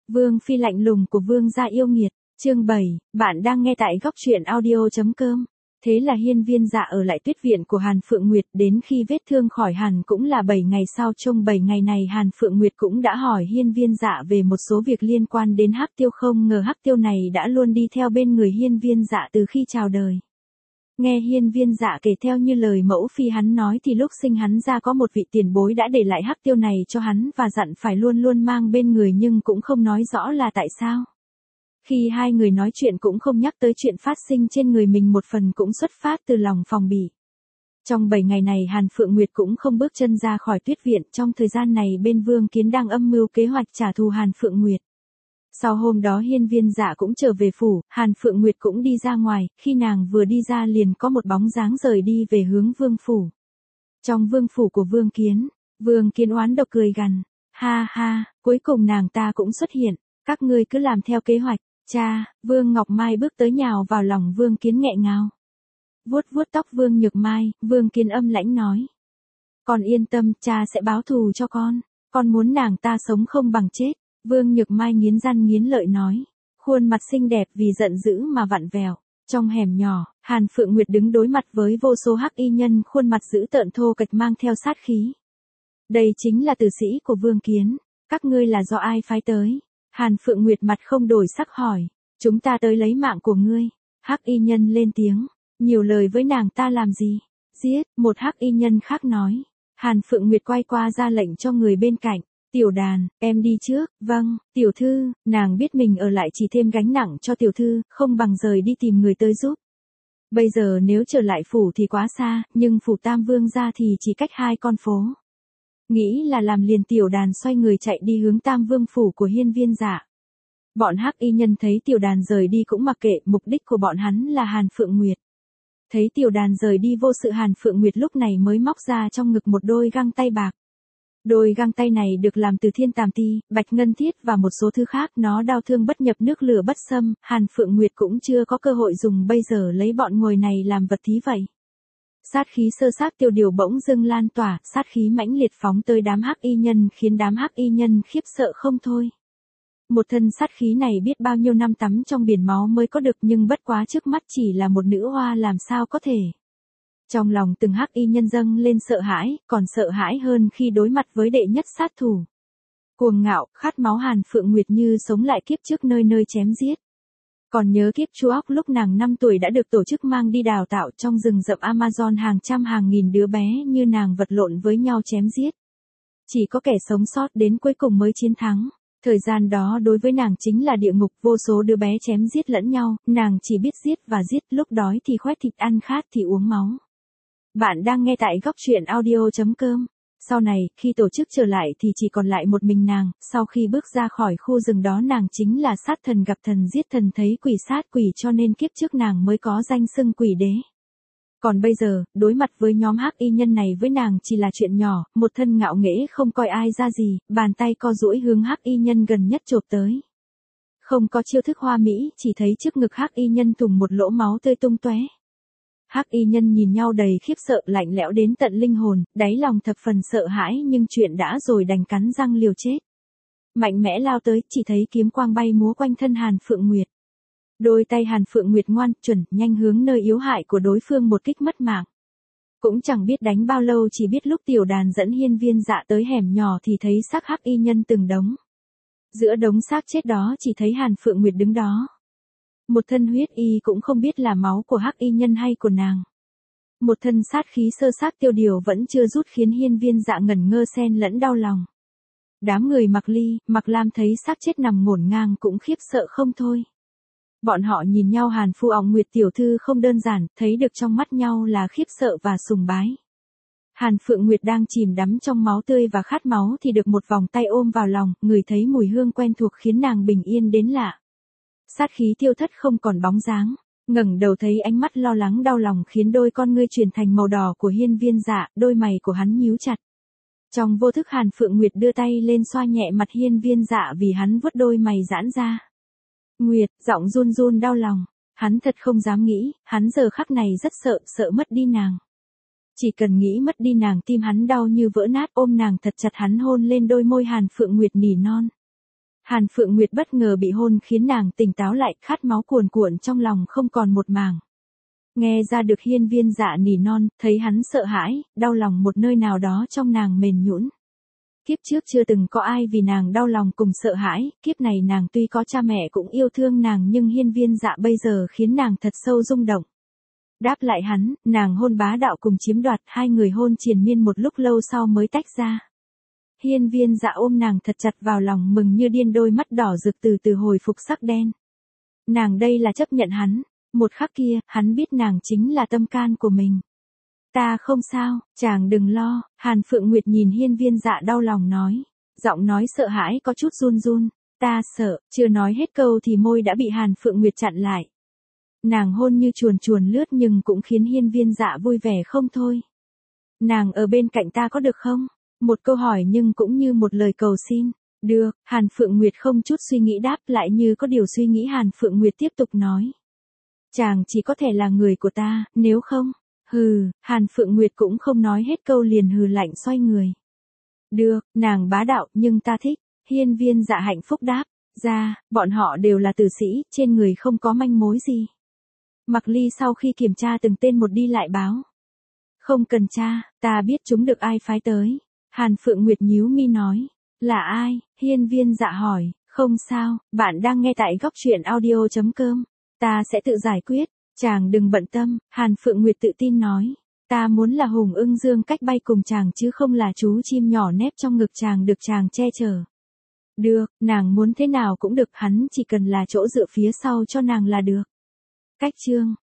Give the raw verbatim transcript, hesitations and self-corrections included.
Vương phi lạnh lùng của vương gia yêu nghiệt, chương bảy, bạn đang nghe tại góc truyện audio.com. Thế là Hiên Viên Dạ ở lại Tuyết viện của Hàn Phượng Nguyệt, đến khi vết thương khỏi hẳn cũng là bảy ngày sau. Trong bảy ngày này Hàn Phượng Nguyệt cũng đã hỏi Hiên Viên Dạ về một số việc liên quan đến Hắc Tiêu, không ngờ Hắc Tiêu này đã luôn đi theo bên người Hiên Viên Dạ từ khi chào đời. Nghe Hiên Viên Dạ kể theo như lời mẫu phi hắn nói thì lúc sinh hắn ra có một vị tiền bối đã để lại Hắc Tiêu này cho hắn và dặn phải luôn luôn mang bên người, nhưng cũng không nói rõ là tại sao. Khi hai người nói chuyện cũng không nhắc tới chuyện phát sinh trên người mình, một phần cũng xuất phát từ lòng phòng bị. Trong bảy ngày này Hàn Phượng Nguyệt cũng không bước chân ra khỏi Tuyết viện, trong thời gian này bên Vương Kiến đang âm mưu kế hoạch trả thù Hàn Phượng Nguyệt. Sau hôm đó Hiên Viên Dạ cũng trở về phủ, Hàn Phượng Nguyệt cũng đi ra ngoài, khi nàng vừa đi ra liền có một bóng dáng rời đi về hướng vương phủ. Trong vương phủ của Vương Kiến, Vương Kiến oán độc cười gằn, ha ha, cuối cùng nàng ta cũng xuất hiện, các ngươi cứ làm theo kế hoạch. Cha, Vương Ngọc Mai bước tới nhào vào lòng Vương Kiến nghẹn ngào. Vuốt vuốt tóc Vương Nhược Mai, Vương Kiến âm lãnh nói. Con yên tâm, cha sẽ báo thù cho con, con muốn nàng ta sống không bằng chết. Vương Nhược Mai nghiến răng nghiến lợi nói. Khuôn mặt xinh đẹp vì giận dữ mà vặn vẹo. Trong hẻm nhỏ, Hàn Phượng Nguyệt đứng đối mặt với vô số hắc y nhân, khuôn mặt dữ tợn thô kệch mang theo sát khí. Đây chính là tử sĩ của Vương Kiến, các ngươi là do ai phái tới? Hàn Phượng Nguyệt mặt không đổi sắc hỏi, chúng ta tới lấy mạng của ngươi. Hắc y nhân lên tiếng, nhiều lời với nàng ta làm gì? Giết, một hắc y nhân khác nói. Hàn Phượng Nguyệt quay qua ra lệnh cho người bên cạnh, Tiểu Đàn, em đi trước. Vâng, tiểu thư. Nàng biết mình ở lại chỉ thêm gánh nặng cho tiểu thư, không bằng rời đi tìm người tới giúp. Bây giờ nếu trở lại phủ thì quá xa, nhưng phủ Tam Vương gia thì chỉ cách hai con phố. Nghĩ là làm liền, Tiểu Đàn xoay người chạy đi hướng Tam Vương phủ của Hiên Viên Dạ. Bọn hắc y nhân thấy Tiểu Đàn rời đi cũng mặc kệ, mục đích của bọn hắn là Hàn Phượng Nguyệt. Thấy Tiểu Đàn rời đi vô sự, Hàn Phượng Nguyệt lúc này mới móc ra trong ngực một đôi găng tay bạc. Đôi găng tay này được làm từ thiên tàm ti, bạch ngân thiết và một số thứ khác, nó đao thương bất nhập, nước lửa bất xâm, Hàn Phượng Nguyệt cũng chưa có cơ hội dùng, bây giờ lấy bọn ngồi này làm vật thí vậy. Sát khí sơ sát tiêu điều bỗng dưng lan tỏa, sát khí mãnh liệt phóng tới đám hắc y nhân, khiến đám hắc y nhân khiếp sợ không thôi. Một thân sát khí này biết bao nhiêu năm tắm trong biển máu mới có được, nhưng bất quá trước mắt chỉ là một nữ hoa làm sao có thể. Trong lòng từng hắc y nhân dâng lên sợ hãi, còn sợ hãi hơn khi đối mặt với đệ nhất sát thủ. Cuồng ngạo, khát máu, Hàn Phượng Nguyệt như sống lại kiếp trước nơi nơi chém giết. Còn nhớ kiếp Chu Óc lúc nàng năm tuổi đã được tổ chức mang đi đào tạo trong rừng rậm Amazon, hàng trăm hàng nghìn đứa bé như nàng vật lộn với nhau chém giết. Chỉ có kẻ sống sót đến cuối cùng mới chiến thắng. Thời gian đó đối với nàng chính là địa ngục, vô số đứa bé chém giết lẫn nhau, nàng chỉ biết giết và giết, lúc đói thì khoét thịt, ăn khát thì uống máu. Bạn đang nghe tại góc truyện audio.com. Sau này, khi tổ chức trở lại thì chỉ còn lại một mình nàng, sau khi bước ra khỏi khu rừng đó nàng chính là sát thần gặp thần, giết thần, thấy quỷ sát quỷ, cho nên kiếp trước nàng mới có danh xưng quỷ đế. Còn bây giờ, đối mặt với nhóm hắc y nhân này với nàng chỉ là chuyện nhỏ, một thân ngạo nghễ không coi ai ra gì, bàn tay co duỗi hướng hắc y nhân gần nhất chộp tới. Không có chiêu thức hoa mỹ, chỉ thấy trước ngực hắc y nhân thủng một lỗ, máu tươi tung tóe. Hắc y nhân nhìn nhau đầy khiếp sợ, lạnh lẽo đến tận linh hồn, đáy lòng thập phần sợ hãi, nhưng chuyện đã rồi đành cắn răng liều chết. Mạnh mẽ lao tới, chỉ thấy kiếm quang bay múa quanh thân Hàn Phượng Nguyệt. Đôi tay Hàn Phượng Nguyệt ngoan, chuẩn, nhanh hướng nơi yếu hại của đối phương một kích mất mạng. Cũng chẳng biết đánh bao lâu, chỉ biết lúc Tiểu Đàn dẫn Hiên Viên Dạ tới hẻm nhỏ thì thấy xác hắc y nhân từng đống. Giữa đống xác chết đó chỉ thấy Hàn Phượng Nguyệt đứng đó. Một thân huyết y, cũng không biết là máu của hắc y nhân hay của nàng. Một thân sát khí sơ sát tiêu điều vẫn chưa rút, khiến Hiên Viên Dạ ngẩn ngơ xen lẫn đau lòng. Đám người Mặc Ly, Mặc Lam thấy xác chết nằm ngổn ngang cũng khiếp sợ không thôi. Bọn họ nhìn nhau, Hàn Phu Ọng Nguyệt tiểu thư không đơn giản, thấy được trong mắt nhau là khiếp sợ và sùng bái. Hàn Phượng Nguyệt đang chìm đắm trong máu tươi và khát máu thì được một vòng tay ôm vào lòng, người thấy mùi hương quen thuộc khiến nàng bình yên đến lạ. Sát khí tiêu thất không còn bóng dáng, ngẩng đầu thấy ánh mắt lo lắng đau lòng khiến đôi con ngươi chuyển thành màu đỏ của Hiên Viên Dạ, đôi mày của hắn nhíu chặt. Trong vô thức Hàn Phượng Nguyệt đưa tay lên xoa nhẹ mặt Hiên Viên Dạ vì hắn vuốt đôi mày giãn ra. Nguyệt, giọng run run đau lòng, hắn thật không dám nghĩ, hắn giờ khắc này rất sợ, sợ mất đi nàng. Chỉ cần nghĩ mất đi nàng tim hắn đau như vỡ nát, ôm nàng thật chặt, hắn hôn lên đôi môi Hàn Phượng Nguyệt nỉ non. Hàn Phượng Nguyệt bất ngờ bị hôn khiến nàng tỉnh táo lại, khát máu cuồn cuộn trong lòng không còn một màng. Nghe ra được Hiên Viên Dạ nỉ non, thấy hắn sợ hãi, đau lòng một nơi nào đó trong nàng mềm nhũn. Kiếp trước chưa từng có ai vì nàng đau lòng cùng sợ hãi, kiếp này nàng tuy có cha mẹ cũng yêu thương nàng nhưng Hiên Viên Dạ bây giờ khiến nàng thật sâu rung động. Đáp lại hắn, nàng hôn bá đạo cùng chiếm đoạt, hai người hôn triền miên một lúc lâu sau mới tách ra. Hiên Viên Dạ ôm nàng thật chặt vào lòng, mừng như điên, đôi mắt đỏ rực từ từ hồi phục sắc đen. Nàng đây là chấp nhận hắn, một khắc kia, hắn biết nàng chính là tâm can của mình. Ta không sao, chàng đừng lo, Hàn Phượng Nguyệt nhìn Hiên Viên Dạ đau lòng nói. Giọng nói sợ hãi có chút run run, ta sợ, chưa nói hết câu thì môi đã bị Hàn Phượng Nguyệt chặn lại. Nàng hôn như chuồn chuồn lướt nhưng cũng khiến Hiên Viên Dạ vui vẻ không thôi. Nàng ở bên cạnh ta có được không? Một câu hỏi nhưng cũng như một lời cầu xin. Được, Hàn Phượng Nguyệt không chút suy nghĩ đáp, lại như có điều suy nghĩ Hàn Phượng Nguyệt tiếp tục nói. Chàng chỉ có thể là người của ta, nếu không, hừ, Hàn Phượng Nguyệt cũng không nói hết câu liền hừ lạnh xoay người. Được, nàng bá đạo nhưng ta thích, Hiên Viên Dạ hạnh phúc đáp, ra, bọn họ đều là tử sĩ, trên người không có manh mối gì. Mặc Ly sau khi kiểm tra từng tên một đi lại báo. Không cần tra, ta biết chúng được ai phái tới. Hàn Phượng Nguyệt nhíu mi nói, là ai? Hiên Viên Dạ hỏi, không sao, bạn đang nghe tại góc truyện audio chấm com. Ta sẽ tự giải quyết, chàng đừng bận tâm, Hàn Phượng Nguyệt tự tin nói. Ta muốn là hùng ưng dương cách bay cùng chàng chứ không là chú chim nhỏ nép trong ngực chàng được chàng che chở. Được, nàng muốn thế nào cũng được, hắn chỉ cần là chỗ dựa phía sau cho nàng là được. Cách chương